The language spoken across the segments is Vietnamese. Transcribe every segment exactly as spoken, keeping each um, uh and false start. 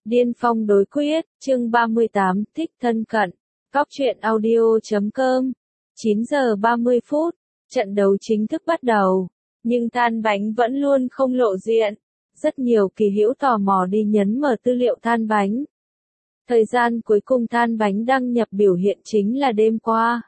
Điên phong đối quyết, chương ba mươi tám, thích thân cận. Cóc truyện audio chấm com. chín giờ ba mươi phút, trận đấu chính thức bắt đầu, nhưng Than Bánh vẫn luôn không lộ diện. Rất nhiều kỳ hữu tò mò đi nhấn mở tư liệu Than Bánh. Thời gian cuối cùng Than Bánh đăng nhập biểu hiện chính là đêm qua.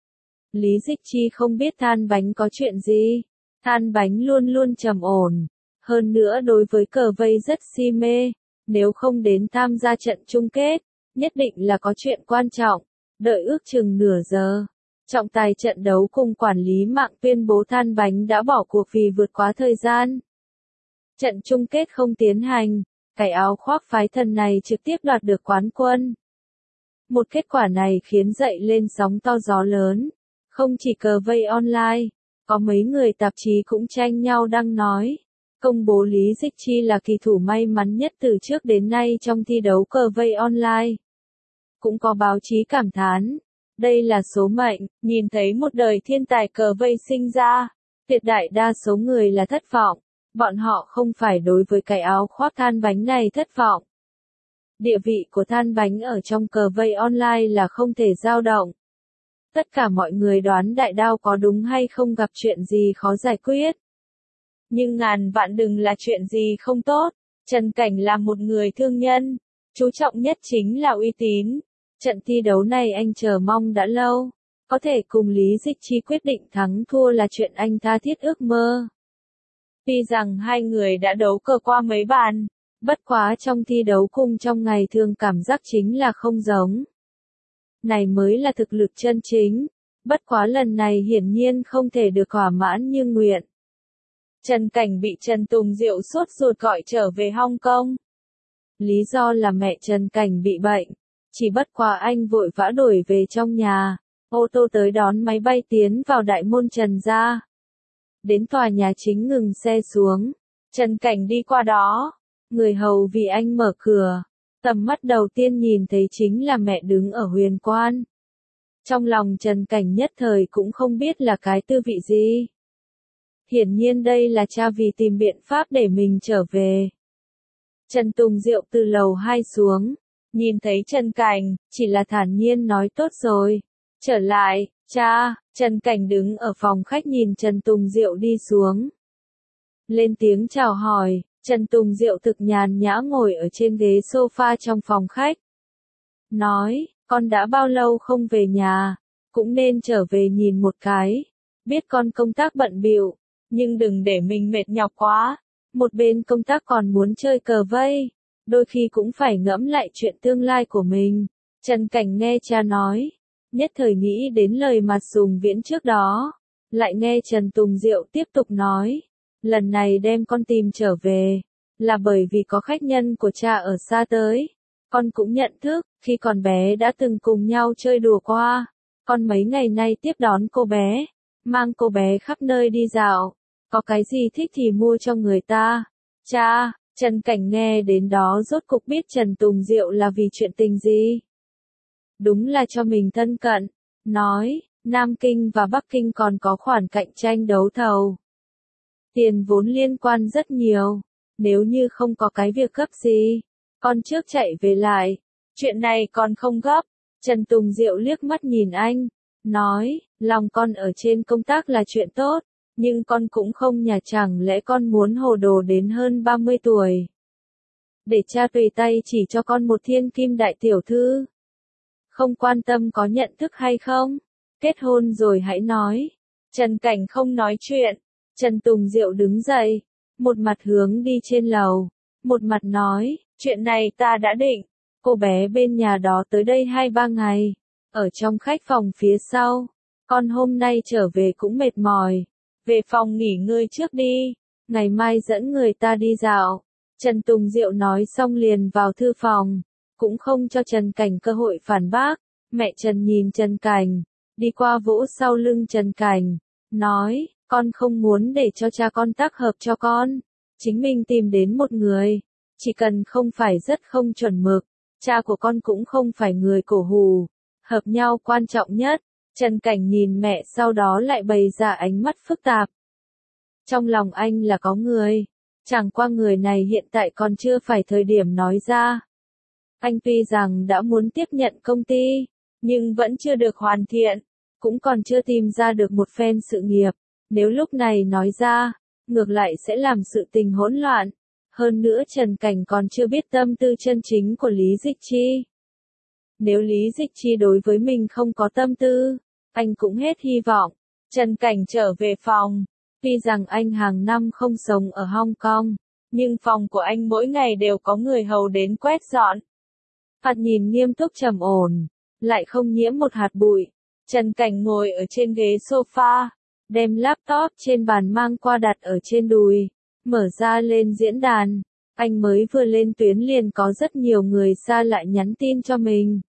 Lý Dịch Chi không biết Than Bánh có chuyện gì. Than Bánh luôn luôn trầm ổn. Hơn nữa đối với cờ vây rất si mê. Nếu không đến tham gia trận chung kết, nhất định là có chuyện quan trọng. Đợi ước chừng nửa giờ. Trọng tài trận đấu cùng quản lý mạng tuyên bố Than Bánh đã bỏ cuộc vì vượt quá thời gian. Trận chung kết không tiến hành, cái áo khoác phái thần này trực tiếp đoạt được quán quân. Một kết quả này khiến dậy lên sóng to gió lớn. Không chỉ cờ vây online, có mấy người tạp chí cũng tranh nhau đăng nói. Công bố Lý Dịch Chi là kỳ thủ may mắn nhất từ trước đến nay trong thi đấu cờ vây online. Cũng có báo chí cảm thán, đây là số mệnh, nhìn thấy một đời thiên tài cờ vây sinh ra, tuyệt đại đa số người là thất vọng, bọn họ không phải đối với cái áo khoác Than Bánh này thất vọng. Địa vị của Than Bánh ở trong cờ vây online là không thể dao động. Tất cả mọi người đoán đại đao có đúng hay không gặp chuyện gì khó giải quyết. Nhưng ngàn vạn đừng là chuyện gì không tốt, Trần Cảnh là một người thương nhân, chú trọng nhất chính là uy tín. Trận thi đấu này anh chờ mong đã lâu, có thể cùng Lý Dịch Chi quyết định thắng thua là chuyện anh tha thiết ước mơ. Tuy rằng hai người đã đấu cờ qua mấy bàn, bất quá trong thi đấu cùng trong ngày thường cảm giác chính là không giống. Này mới là thực lực chân chính, bất quá lần này hiển nhiên không thể được thỏa mãn như nguyện. Trần Cảnh bị Trần Tùng Diệu sốt ruột gọi trở về Hong Kong. Lý do là mẹ Trần Cảnh bị bệnh, chỉ bất quá anh vội vã đuổi về trong nhà, ô tô tới đón máy bay tiến vào đại môn Trần gia. Đến tòa nhà chính ngừng xe xuống, Trần Cảnh đi qua đó, người hầu vì anh mở cửa, tầm mắt đầu tiên nhìn thấy chính là mẹ đứng ở huyền quan. Trong lòng Trần Cảnh nhất thời cũng không biết là cái tư vị gì. Hiển nhiên đây là cha vì tìm biện pháp để mình trở về. Trần Tùng Diệu từ lầu hai xuống, nhìn thấy Trần Cảnh, chỉ là thản nhiên nói tốt rồi. Trở lại, cha. Trần Cảnh đứng ở phòng khách nhìn Trần Tùng Diệu đi xuống. Lên tiếng chào hỏi, Trần Tùng Diệu thực nhàn nhã ngồi ở trên ghế sofa trong phòng khách. Nói, con đã bao lâu không về nhà, cũng nên trở về nhìn một cái. Biết con công tác bận bịu, nhưng đừng để mình mệt nhọc quá. Một bên công tác còn muốn chơi cờ vây, đôi khi cũng phải ngẫm lại chuyện tương lai của mình. Trần Cảnh nghe cha nói, nhất thời nghĩ đến lời Mạt Sùng Viễn trước đó, lại nghe Trần Tùng Diệu tiếp tục nói, lần này đem con tìm trở về, là bởi vì có khách nhân của cha ở xa tới. Con cũng nhận thức, khi còn bé đã từng cùng nhau chơi đùa qua, con mấy ngày nay tiếp đón cô bé, mang cô bé khắp nơi đi dạo, có cái gì thích thì mua cho người ta. Cha. Trần Cảnh nghe đến đó rốt cục biết Trần Tùng Diệu là vì chuyện tình gì. Đúng là cho mình thân cận, nói, Nam Kinh và Bắc Kinh còn có khoản cạnh tranh đấu thầu. Tiền vốn liên quan rất nhiều, nếu như không có cái việc gấp gì, con trước chạy về lại, chuyện này còn không gấp. Trần Tùng Diệu liếc mắt nhìn anh, nói, lòng con ở trên công tác là chuyện tốt, nhưng con cũng không nhà chẳng lẽ con muốn hồ đồ đến hơn ba mươi tuổi. Để cha tùy tay chỉ cho con một thiên kim đại tiểu thư. Không quan tâm có nhận thức hay không, kết hôn rồi hãy nói. Trần Cảnh không nói chuyện, Trần Tùng Diệu đứng dậy, một mặt hướng đi trên lầu, một mặt nói, chuyện này ta đã định, cô bé bên nhà đó tới đây hai ba ngày, ở trong khách phòng phía sau, con hôm nay trở về cũng mệt mỏi, về phòng nghỉ ngơi trước đi, ngày mai dẫn người ta đi dạo. Trần Tùng Diệu nói xong liền vào thư phòng, cũng không cho Trần Cảnh cơ hội phản bác. Mẹ Trần nhìn Trần Cảnh, đi qua vỗ sau lưng Trần Cảnh, nói, con không muốn để cho cha con tác hợp cho con, chính mình tìm đến một người, chỉ cần không phải rất không chuẩn mực, cha của con cũng không phải người cổ hủ, hợp nhau quan trọng nhất. Trần Cảnh nhìn mẹ sau đó lại bày ra ánh mắt phức tạp. Trong lòng anh là có người, chẳng qua người này hiện tại còn chưa phải thời điểm nói ra. Anh tuy rằng đã muốn tiếp nhận công ty, nhưng vẫn chưa được hoàn thiện, cũng còn chưa tìm ra được một phen sự nghiệp. Nếu lúc này nói ra, ngược lại sẽ làm sự tình hỗn loạn. Hơn nữa Trần Cảnh còn chưa biết tâm tư chân chính của Lý Dịch Chi. Nếu Lý Dịch Chi đối với mình không có tâm tư, anh cũng hết hy vọng. Trần Cảnh trở về phòng. Tuy rằng anh hàng năm không sống ở Hong Kong, nhưng phòng của anh mỗi ngày đều có người hầu đến quét dọn. Thoạt nhìn nghiêm túc trầm ổn, lại không nhiễm một hạt bụi. Trần Cảnh ngồi ở trên ghế sofa, đem laptop trên bàn mang qua đặt ở trên đùi, mở ra lên diễn đàn. Anh mới vừa lên tuyến liền có rất nhiều người xa lạ nhắn tin cho mình.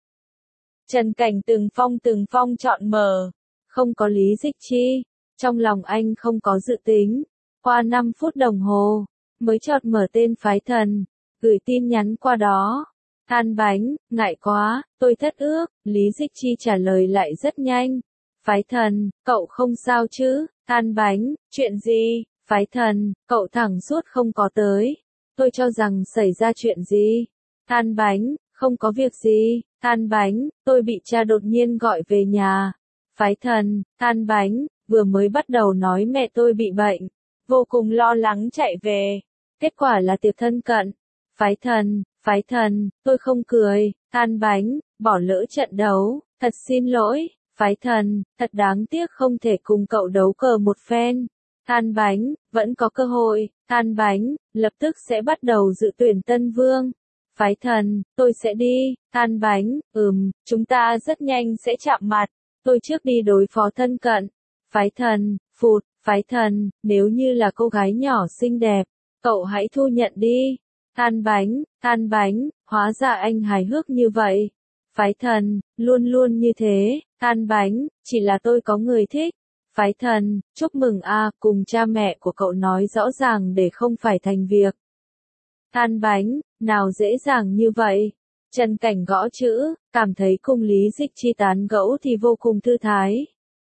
Trần Cảnh từng phong từng phong chọn mở, không có Lý Dịch Chi. Trong lòng anh không có dự tính. Qua năm phút đồng hồ, mới chợt mở tên phái thần, gửi tin nhắn qua đó. Than bánh, ngại quá, tôi thất ước. Lý Dịch Chi trả lời lại rất nhanh. Phái thần, cậu không sao chứ? Than bánh, chuyện gì? Phái thần, cậu thẳng suốt không có tới. Tôi cho rằng xảy ra chuyện gì? Than bánh, không có việc gì. Than bánh, tôi bị cha đột nhiên gọi về nhà. Phái thần, than bánh, vừa mới bắt đầu nói mẹ tôi bị bệnh, vô cùng lo lắng chạy về. Kết quả là tiệc thân cận. Phái thần, phái thần, tôi không cười. Than bánh, bỏ lỡ trận đấu, thật xin lỗi. Phái thần, thật đáng tiếc không thể cùng cậu đấu cờ một phen. Than bánh, vẫn có cơ hội. Than bánh, lập tức sẽ bắt đầu dự tuyển Tân Vương. Phái thần, tôi sẽ đi. Than bánh, ừm, chúng ta rất nhanh sẽ chạm mặt. Tôi trước đi đối phó thân cận. Phái thần, phụt, phái thần, nếu như là cô gái nhỏ xinh đẹp, cậu hãy thu nhận đi. Than bánh, than bánh, hóa ra anh hài hước như vậy. Phái thần, luôn luôn như thế. Than bánh, chỉ là tôi có người thích. Phái thần, chúc mừng a, cùng cha mẹ của cậu nói rõ ràng để không phải thành việc. Than bánh, nào dễ dàng như vậy. Trần Cảnh gõ chữ, cảm thấy cùng Lý Dịch Chi tán gẫu thì vô cùng thư thái.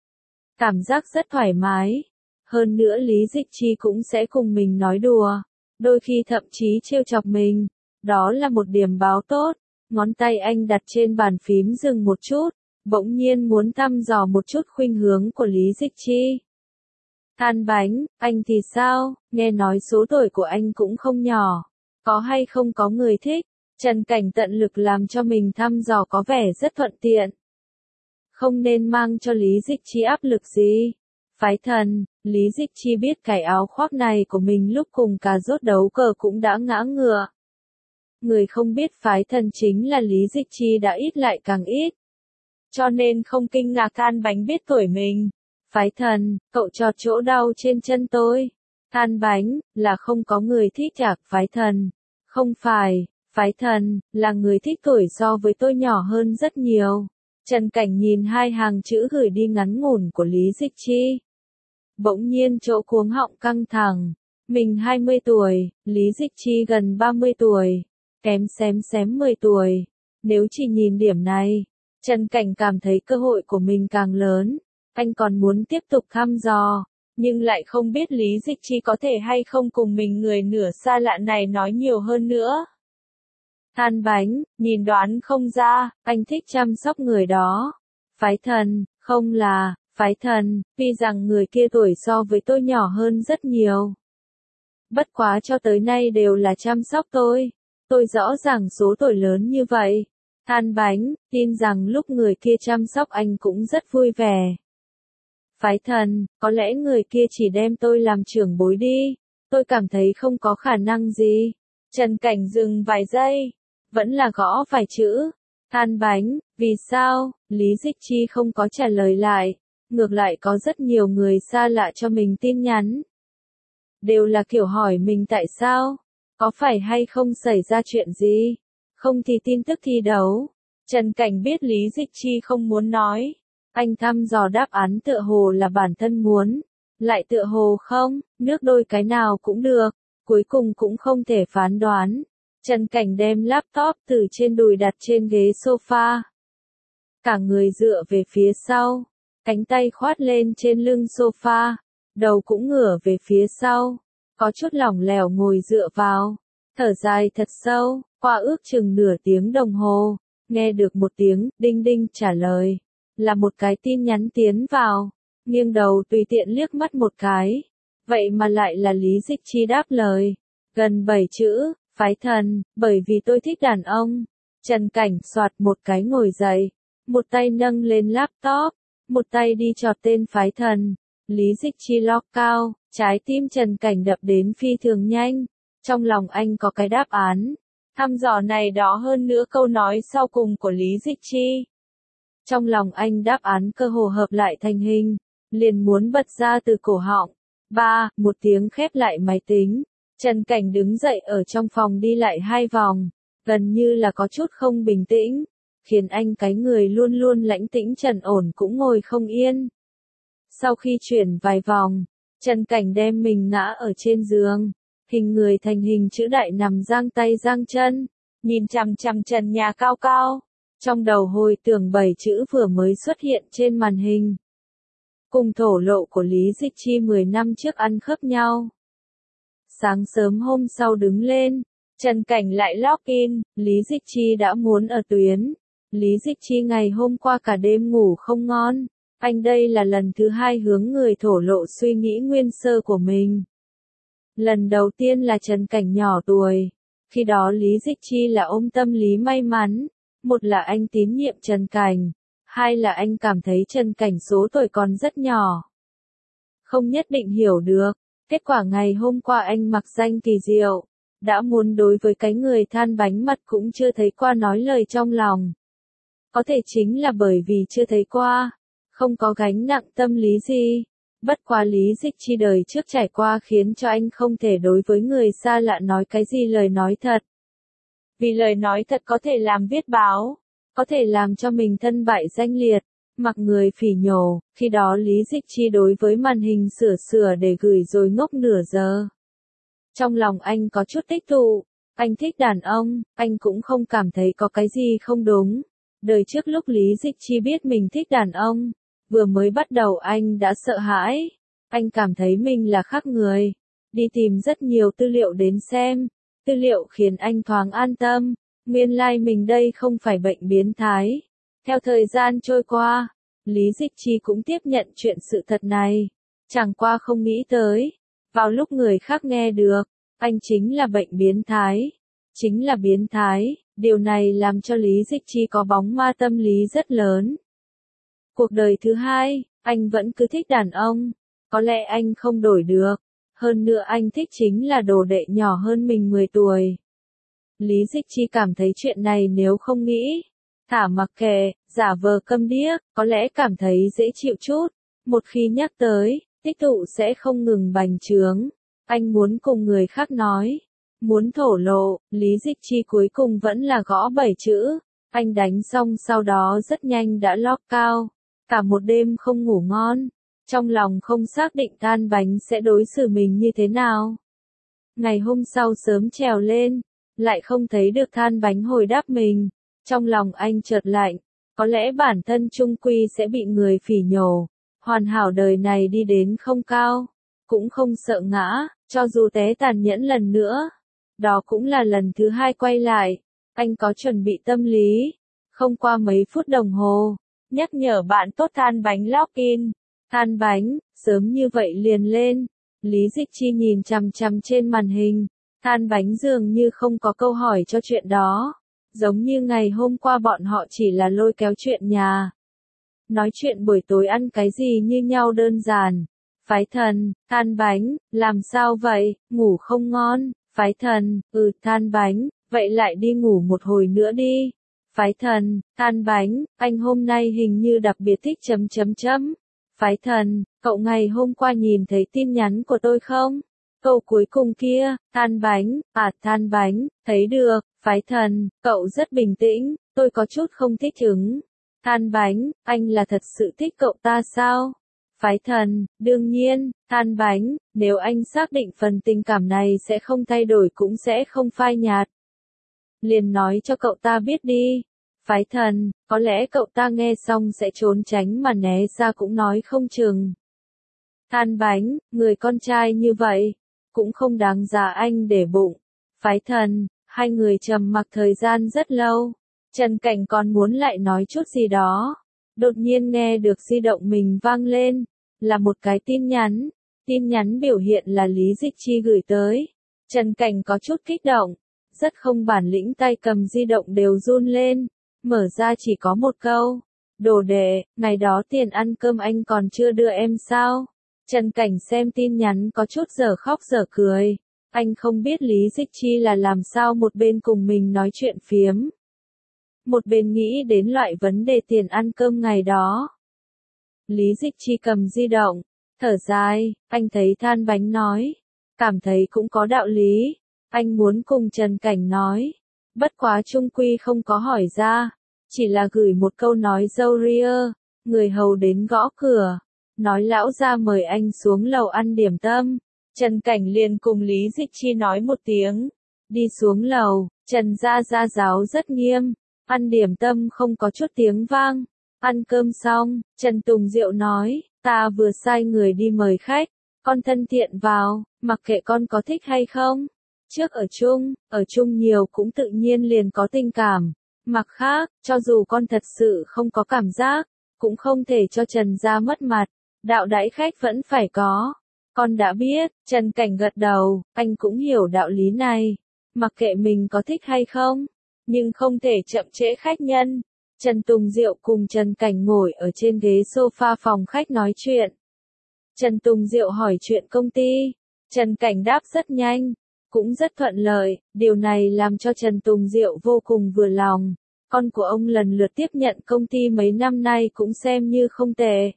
Cảm giác rất thoải mái. Hơn nữa Lý Dịch Chi cũng sẽ cùng mình nói đùa. Đôi khi thậm chí trêu chọc mình. Đó là một điểm báo tốt. Ngón tay anh đặt trên bàn phím dừng một chút. Bỗng nhiên muốn thăm dò một chút khuynh hướng của Lý Dịch Chi. Than bánh, anh thì sao? Nghe nói số tuổi của anh cũng không nhỏ. Có hay không có người thích? Trần Cảnh tận lực làm cho mình thăm dò có vẻ rất thuận tiện. Không nên mang cho Lý Dịch Chi áp lực gì. Phái thần, Lý Dịch Chi biết cái áo khoác này của mình lúc cùng cà rốt đấu cờ cũng đã ngã ngựa. Người không biết phái thần chính là Lý Dịch Chi đã ít lại càng ít. Cho nên không kinh ngạc than bánh biết tuổi mình. Phái thần, cậu chọt chỗ đau trên chân tôi. Than bánh, là không có người thích chạc phái thần. Không phải, phái thần, là người thích tuổi so với tôi nhỏ hơn rất nhiều. Trần Cảnh nhìn hai hàng chữ gửi đi ngắn ngủn của Lý Dịch Chi. Bỗng nhiên chỗ cuống họng căng thẳng. Mình hai mươi tuổi, Lý Dịch Chi gần ba mươi tuổi. Kém xém xém mười tuổi. Nếu chỉ nhìn điểm này, Trần Cảnh cảm thấy cơ hội của mình càng lớn. Anh còn muốn tiếp tục thăm dò, nhưng lại không biết Lý Dịch Chi có thể hay không cùng mình người nửa xa lạ này nói nhiều hơn nữa. Than bánh, nhìn đoán không ra, anh thích chăm sóc người đó. Phái thần, không là, phái thần, tuy rằng người kia tuổi so với tôi nhỏ hơn rất nhiều. Bất quá cho tới nay đều là chăm sóc tôi. Tôi rõ ràng số tuổi lớn như vậy. Than bánh, tin rằng lúc người kia chăm sóc anh cũng rất vui vẻ. Phái thần, có lẽ người kia chỉ đem tôi làm trưởng bối đi. Tôi cảm thấy không có khả năng gì. Trần Cảnh dừng vài giây. Vẫn là gõ vài chữ. Than bánh, vì sao? Lý Dịch Chi không có trả lời lại. Ngược lại có rất nhiều người xa lạ cho mình tin nhắn. Đều là kiểu hỏi mình tại sao? Có phải hay không xảy ra chuyện gì? Không thì tin tức thi đấu. Trần Cảnh biết Lý Dịch Chi không muốn nói. Anh thăm dò đáp án tựa hồ là bản thân muốn. Lại tựa hồ không, nước đôi cái nào cũng được. Cuối cùng cũng không thể phán đoán. Trần Cảnh đem laptop từ trên đùi đặt trên ghế sofa. Cả người dựa về phía sau. Cánh tay khoát lên trên lưng sofa. Đầu cũng ngửa về phía sau. Có chút lỏng lẻo ngồi dựa vào. Thở dài thật sâu, qua ước chừng nửa tiếng đồng hồ, nghe được một tiếng đinh đinh trả lời, là một cái tin nhắn tiến vào, nghiêng đầu tùy tiện liếc mắt một cái, vậy mà lại là Lý Dịch Chi đáp lời, gần bảy chữ, phái thần, bởi vì tôi thích đàn ông. Trần Cảnh soạt một cái ngồi dậy, một tay nâng lên laptop, một tay đi chọt tên phái thần, Lý Dịch Chi lock cao, trái tim Trần Cảnh đập đến phi thường nhanh, trong lòng anh có cái đáp án, thăm dò này đó hơn nữa câu nói sau cùng của Lý Dịch Chi. Trong lòng anh đáp án cơ hồ hợp lại thành hình, liền muốn bật ra từ cổ họng. Ba, một tiếng khép lại máy tính, Trần Cảnh đứng dậy ở trong phòng đi lại hai vòng, gần như là có chút không bình tĩnh, khiến anh cái người luôn luôn lãnh tĩnh trần ổn cũng ngồi không yên. Sau khi chuyển vài vòng, Trần Cảnh đem mình ngã ở trên giường, hình người thành hình chữ đại nằm giang tay giang chân, nhìn chằm chằm trần nhà cao cao, trong đầu hồi tưởng bảy chữ vừa mới xuất hiện trên màn hình. Cùng thổ lộ của Lý Dịch Chi mười năm trước ăn khớp nhau. Sáng sớm hôm sau đứng lên, Trần Cảnh lại login, Lý Dịch Chi đã muốn ở tuyến. Lý Dịch Chi ngày hôm qua cả đêm ngủ không ngon, anh đây là lần thứ hai hướng người thổ lộ suy nghĩ nguyên sơ của mình. Lần đầu tiên là Trần Cảnh nhỏ tuổi, khi đó Lý Dịch Chi là ôm tâm lý may mắn, một là anh tín nhiệm Trần Cảnh, hai là anh cảm thấy Trần Cảnh số tuổi còn rất nhỏ. Không nhất định hiểu được, kết quả ngày hôm qua anh mặc danh kỳ diệu, đã muốn đối với cái người than bánh mặt cũng chưa thấy qua nói lời trong lòng. Có thể chính là bởi vì chưa thấy qua, không có gánh nặng tâm lý gì. Bất quá Lý Dịch Chi đời trước trải qua khiến cho anh không thể đối với người xa lạ nói cái gì lời nói thật. Vì lời nói thật có thể làm viết báo, có thể làm cho mình thân bại danh liệt, mặc người phỉ nhổ, khi đó Lý Dịch Chi đối với màn hình sửa sửa để gửi rồi ngốc nửa giờ. Trong lòng anh có chút tích tụ, anh thích đàn ông, anh cũng không cảm thấy có cái gì không đúng. Đời trước lúc Lý Dịch Chi biết mình thích đàn ông, vừa mới bắt đầu anh đã sợ hãi, anh cảm thấy mình là khác người, đi tìm rất nhiều tư liệu đến xem, tư liệu khiến anh thoáng an tâm, nguyên lai like mình đây không phải bệnh biến thái. Theo thời gian trôi qua, Lý Dịch Chi cũng tiếp nhận chuyện sự thật này, chẳng qua không nghĩ tới, vào lúc người khác nghe được, anh chính là bệnh biến thái, chính là biến thái, điều này làm cho Lý Dịch Chi có bóng ma tâm lý rất lớn. Cuộc đời thứ hai, anh vẫn cứ thích đàn ông, có lẽ anh không đổi được, hơn nữa anh thích chính là đồ đệ nhỏ hơn mình mười tuổi. Lý Dịch Chi cảm thấy chuyện này nếu không nghĩ, thả mặc kệ, giả vờ câm điếc, có lẽ cảm thấy dễ chịu chút, một khi nhắc tới, tích tụ sẽ không ngừng bành trướng. Anh muốn cùng người khác nói, muốn thổ lộ, Lý Dịch Chi cuối cùng vẫn là gõ bảy chữ, anh đánh xong sau đó rất nhanh đã lock cao, cả một đêm không ngủ ngon, trong lòng không xác định than bánh sẽ đối xử mình như thế nào. Ngày hôm sau sớm trèo lên, lại không thấy được than bánh hồi đáp mình, trong lòng anh chợt lạnh, có lẽ bản thân trung quy sẽ bị người phỉ nhổ, hoàn hảo đời này đi đến không cao, cũng không sợ ngã, cho dù té tàn nhẫn lần nữa. Đó cũng là lần thứ hai quay lại, anh có chuẩn bị tâm lý. Không qua mấy phút đồng hồ, nhắc nhở bạn tốt than bánh login. Than bánh, sớm như vậy liền lên. Lý Dịch Chi nhìn chằm chằm trên màn hình. Than bánh dường như không có câu hỏi cho chuyện đó. Giống như ngày hôm qua bọn họ chỉ là lôi kéo chuyện nhà. Nói chuyện buổi tối ăn cái gì như nhau đơn giản. Phái thần, than bánh, làm sao vậy, ngủ không ngon. Phái thần, ừ, than bánh, vậy lại đi ngủ một hồi nữa đi. Phái thần, than bánh, anh hôm nay hình như đặc biệt thích chấm chấm chấm. Phái thần, cậu ngày hôm qua nhìn thấy tin nhắn của tôi không? Câu cuối cùng kia, than bánh, à than bánh, thấy được. Phái thần, cậu rất bình tĩnh, tôi có chút không thích ứng. Than bánh, anh là thật sự thích cậu ta sao? Phái thần, đương nhiên. Than bánh, nếu anh xác định phần tình cảm này sẽ không thay đổi cũng sẽ không phai nhạt, liền nói cho cậu ta biết đi. Phái thần, có lẽ cậu ta nghe xong sẽ trốn tránh mà né ra cũng nói không chừng. Than bánh, người con trai như vậy, cũng không đáng giá anh để bụng. Phái thần, hai người trầm mặc thời gian rất lâu. Trần Cảnh còn muốn lại nói chút gì đó. Đột nhiên nghe được di động mình vang lên. Là một cái tin nhắn. Tin nhắn biểu hiện là Lý Dịch Chi gửi tới. Trần Cảnh có chút kích động. Rất không bản lĩnh, tay cầm di động đều run lên. Mở ra chỉ có một câu. Đồ đệ, ngày đó tiền ăn cơm anh còn chưa đưa em sao? Trần Cảnh xem tin nhắn có chút dở khóc dở cười. Anh không biết Lý Dịch Chi là làm sao một bên cùng mình nói chuyện phiếm. Một bên nghĩ đến loại vấn đề tiền ăn cơm ngày đó. Lý Dịch Chi cầm di động, thở dài, anh thấy Than Bánh nói. Cảm thấy cũng có đạo lý. Anh muốn cùng Trần Cảnh nói. Bất quá chung quy không có hỏi ra. Chỉ là gửi một câu nói dâu ria. Người hầu đến gõ cửa. Nói lão gia mời anh xuống lầu ăn điểm tâm. Trần Cảnh liền cùng Lý Dịch Chi nói một tiếng. Đi xuống lầu, Trần gia gia giáo rất nghiêm. Ăn điểm tâm không có chút tiếng vang. Ăn cơm xong, Trần Tùng Diệu nói, ta vừa sai người đi mời khách. Con thân thiện vào, mặc kệ con có thích hay không. Trước ở chung, ở chung nhiều cũng tự nhiên liền có tình cảm. Mặt khác, cho dù con thật sự không có cảm giác, cũng không thể cho Trần gia mất mặt. Đạo đãi khách vẫn phải có. Con đã biết, Trần Cảnh gật đầu, anh cũng hiểu đạo lý này. Mặc kệ mình có thích hay không, nhưng không thể chậm trễ khách nhân. Trần Tùng Diệu cùng Trần Cảnh ngồi ở trên ghế sofa phòng khách nói chuyện. Trần Tùng Diệu hỏi chuyện công ty. Trần Cảnh đáp rất nhanh, cũng rất thuận lợi. Điều này làm cho Trần Tùng Diệu vô cùng vừa lòng. Con của ông lần lượt tiếp nhận công ty mấy năm nay cũng xem như không tệ.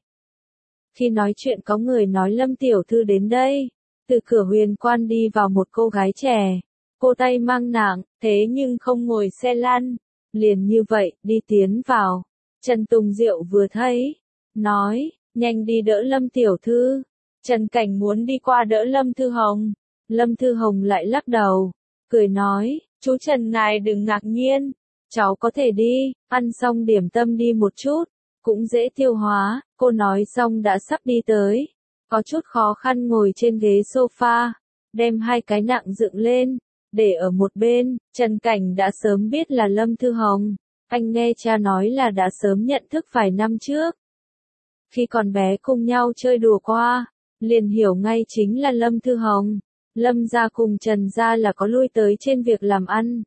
Khi nói chuyện có người nói Lâm tiểu thư đến đây. Từ cửa huyền quan đi vào một cô gái trẻ. Cô tay mang nạng, thế nhưng không ngồi xe lăn. Liền như vậy, đi tiến vào. Trần Tùng Diệu vừa thấy, nói, nhanh đi đỡ Lâm tiểu thư. Trần Cảnh muốn đi qua đỡ Lâm Thư Hồng. Lâm Thư Hồng lại lắc đầu, cười nói, chú Trần ngài đừng ngạc nhiên. Cháu có thể đi, ăn xong điểm tâm đi một chút. Cũng dễ tiêu hóa. Cô nói xong đã sắp đi tới. Có chút khó khăn ngồi trên ghế sofa. Đem hai cái nạng dựng lên. Để ở một bên. Trần Cảnh đã sớm biết là Lâm Thư Hồng. Anh nghe cha nói là đã sớm nhận thức vài năm trước. Khi còn bé cùng nhau chơi đùa qua. Liền hiểu ngay chính là Lâm Thư Hồng. Lâm gia cùng Trần gia là có lui tới trên việc làm ăn.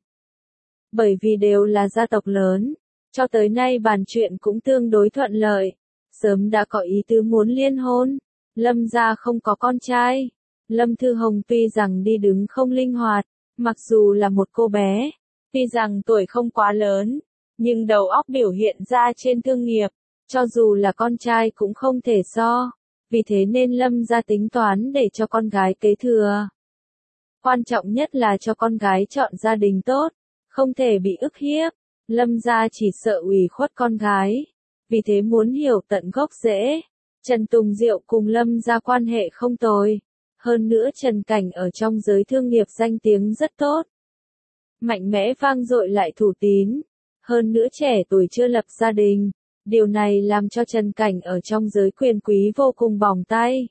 Bởi vì đều là gia tộc lớn. Cho tới nay bàn chuyện cũng tương đối thuận lợi. Sớm đã có ý tứ muốn liên hôn. Lâm gia không có con trai. Lâm Thư Hồng tuy rằng đi đứng không linh hoạt. Mặc dù là một cô bé. Tuy rằng tuổi không quá lớn. Nhưng đầu óc biểu hiện ra trên thương nghiệp. Cho dù là con trai cũng không thể so. Vì thế nên Lâm gia tính toán để cho con gái kế thừa. Quan trọng nhất là cho con gái chọn gia đình tốt. Không thể bị ức hiếp. Lâm gia chỉ sợ ủy khuất con gái. Vì thế muốn hiểu tận gốc rễ. Trần Tùng Diệu cùng Lâm gia quan hệ không tồi. Hơn nữa Trần Cảnh ở trong giới thương nghiệp danh tiếng rất tốt. Mạnh mẽ vang dội lại thủ tín. Hơn nữa trẻ tuổi chưa lập gia đình. Điều này làm cho Trần Cảnh ở trong giới quyền quý vô cùng bỏng tay.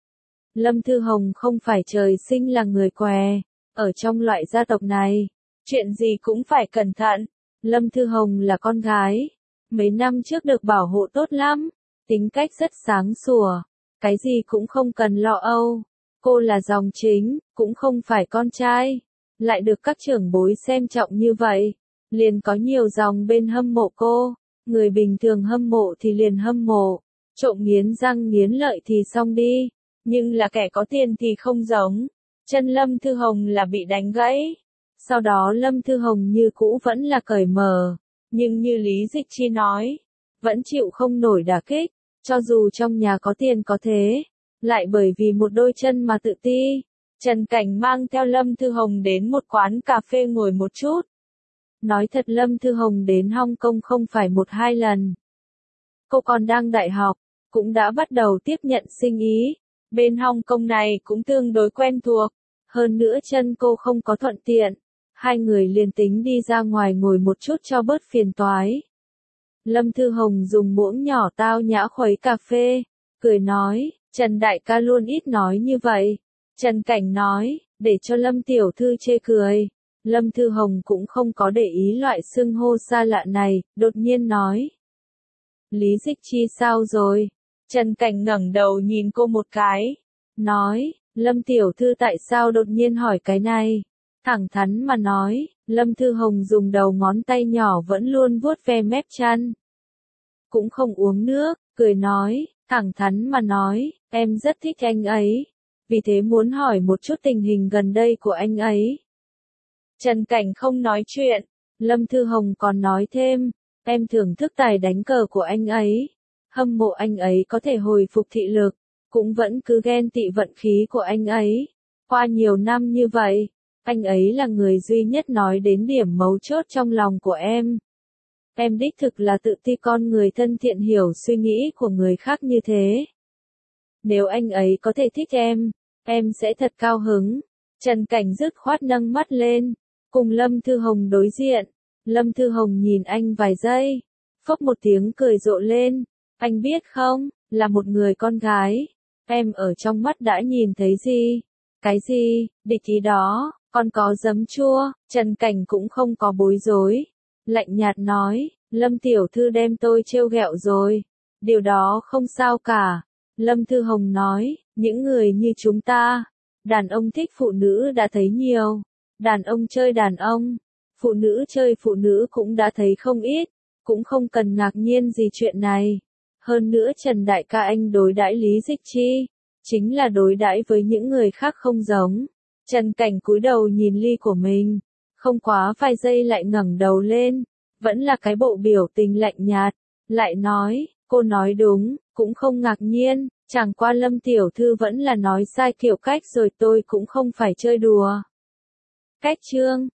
Lâm Thư Hồng không phải trời sinh là người què. Ở trong loại gia tộc này, chuyện gì cũng phải cẩn thận. Lâm Thư Hồng là con gái. Mấy năm trước được bảo hộ tốt lắm. Tính cách rất sáng sủa. Cái gì cũng không cần lo âu. Cô là dòng chính, cũng không phải con trai. Lại được các trưởng bối xem trọng như vậy. Liền có nhiều dòng bên hâm mộ cô. Người bình thường hâm mộ thì liền hâm mộ. Trộm nghiến răng nghiến lợi thì xong đi. Nhưng là kẻ có tiền thì không giống. Chân Lâm Thư Hồng là bị đánh gãy. Sau đó Lâm Thư Hồng như cũ vẫn là cởi mở. Nhưng như Lý Dịch Chi nói, vẫn chịu không nổi đả kích. Cho dù trong nhà có tiền có thế. Lại bởi vì một đôi chân mà tự ti. Trần Cảnh mang theo Lâm Thư Hồng đến một quán cà phê ngồi một chút. Nói thật Lâm Thư Hồng đến Hong Kong không phải một hai lần. Cô còn đang đại học, cũng đã bắt đầu tiếp nhận sinh ý. Bên Hong Kong này cũng tương đối quen thuộc. Hơn nữa chân cô không có thuận tiện. Hai người liền tính đi ra ngoài ngồi một chút cho bớt phiền toái. Lâm Thư Hồng dùng muỗng nhỏ tao nhã khuấy cà phê. Cười nói, Trần đại ca luôn ít nói như vậy. Trần Cảnh nói, để cho Lâm tiểu thư chê cười. Lâm Thư Hồng cũng không có để ý loại xưng hô xa lạ này, đột nhiên nói. Lý Dịch Chi sao rồi? Trần Cảnh ngẩng đầu nhìn cô một cái, nói, Lâm tiểu thư tại sao đột nhiên hỏi cái này? Thẳng thắn mà nói, Lâm Thư Hồng dùng đầu ngón tay nhỏ vẫn luôn vuốt ve mép chăn. Cũng không uống nước, cười nói, thẳng thắn mà nói, em rất thích anh ấy. Vì thế muốn hỏi một chút tình hình gần đây của anh ấy. Trần Cảnh không nói chuyện, Lâm Thư Hồng còn nói thêm, em thưởng thức tài đánh cờ của anh ấy. Hâm mộ anh ấy có thể hồi phục thị lực, cũng vẫn cứ ghen tị vận khí của anh ấy. Qua nhiều năm như vậy, anh ấy là người duy nhất nói đến điểm mấu chốt trong lòng của em. Em đích thực là tự ti con người thân thiện hiểu suy nghĩ của người khác như thế. Nếu anh ấy có thể thích em, em sẽ thật cao hứng. Trần Cảnh dứt khoát nâng mắt lên, cùng Lâm Thư Hồng đối diện. Lâm Thư Hồng nhìn anh vài giây, phốc một tiếng cười rộ lên. Anh biết không, là một người con gái, em ở trong mắt đã nhìn thấy gì? Cái gì? Địch ý đó, còn có giấm chua. Trần Cảnh cũng không có bối rối, lạnh nhạt nói, Lâm tiểu thư đem tôi trêu ghẹo rồi. Điều đó không sao cả. Lâm Thư Hồng nói, những người như chúng ta, đàn ông thích phụ nữ đã thấy nhiều, đàn ông chơi đàn ông, phụ nữ chơi phụ nữ cũng đã thấy không ít, cũng không cần ngạc nhiên gì chuyện này. Hơn nữa Trần đại ca anh đối đãi Lý Dịch Chi, chính là đối đãi với những người khác không giống. Trần Cảnh cúi đầu nhìn ly của mình, không quá vài giây lại ngẩng đầu lên, vẫn là cái bộ biểu tình lạnh nhạt, lại nói, cô nói đúng, cũng không ngạc nhiên, chẳng qua Lâm tiểu thư vẫn là nói sai kiểu cách rồi tôi cũng không phải chơi đùa. Cách chương